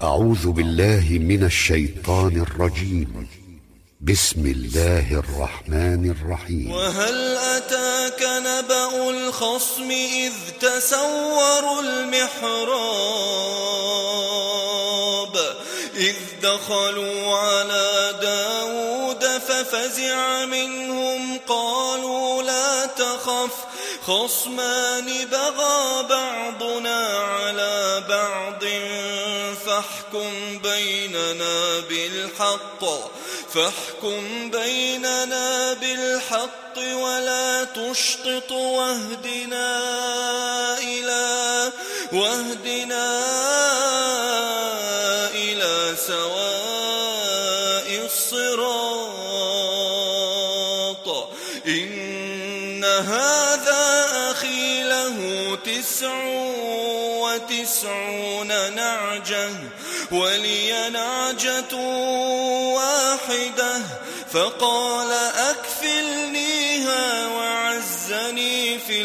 أعوذ بالله من الشيطان الرجيم. بسم الله الرحمن الرحيم. وهل أتاك نبأ الخصم إذ تسوروا المحراب إذ دخلوا على داود ففزع منهم قالوا لا تخف خصمان بغى بعضنا على بعض فاحكم بيننا بالحق ولا تشطط واهدنا إلى سواء الصراط. إن هذا أخي له 99 نعجة ولي نعجة واحدة فقال أكفلنيها وعزني في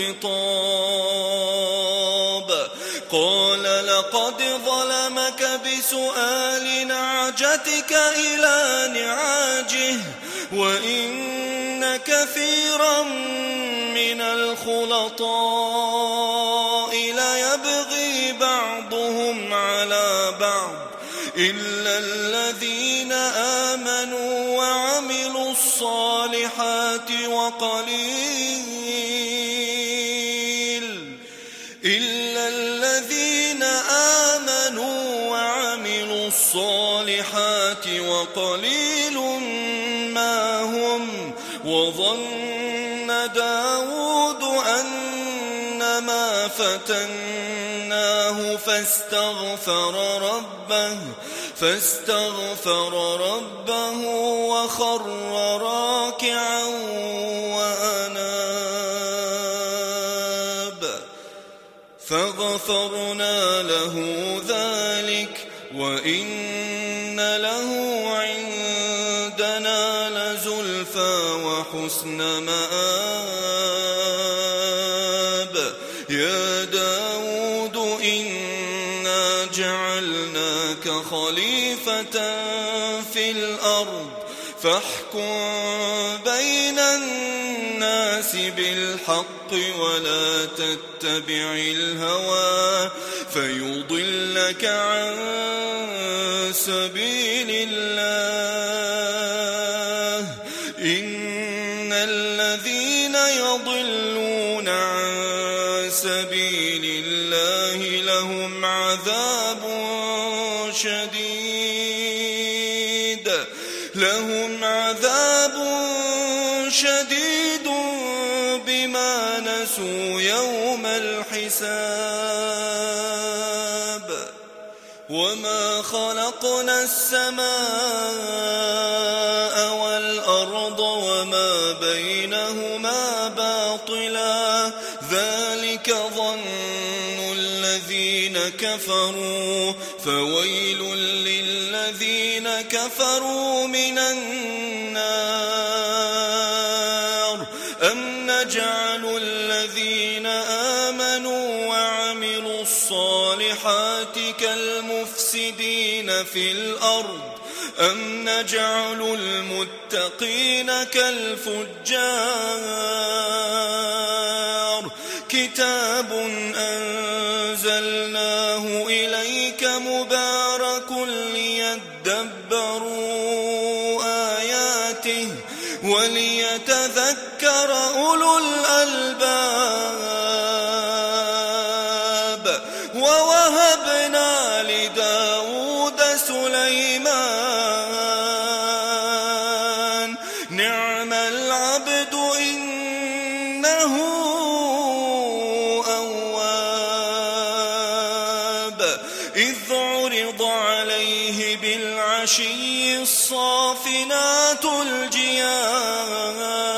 الخطاب. قال لقد ظلمك بسؤال نعجتك إلى نعاجه وإن كثيرا من الخلطاء ليبغي بعضهم على بعض إلا الذين آمنوا وعملوا الصالحات وقليل ما هم. وظن داود أنما فتناه فاستغفر ربه وخر راكعا وأناب فغفرنا له ذلك وإن له عندنا لزلفى وحسن مآب. يا داود إنا جعلناك خليفة في الأرض فاحكم بين الناس بالحق ولا تتبع الهوى فيضلك عن سبيل الله. إن الذين يضلون عن سبيل الله لهم عذاب شديد بما نسوا يوم الحساب. وما خلقنا السماء والأرض وما بينهما باطلا ذلك ظن الذين كفروا فويل للذين كفروا من النار. أم نجعل الذين آمنوا وعملوا الصالحات كالمفسدين في الأرض أم نجعل المتقين كالفجار. كتاب أنزلناه إليك مبارك ليدبروا آياته وليتذكر أولو الألباب. ووهبنا لداود سليمان نعم العبد إنه أواب. إذ عرض عليه بالعشي الصافنات الجياد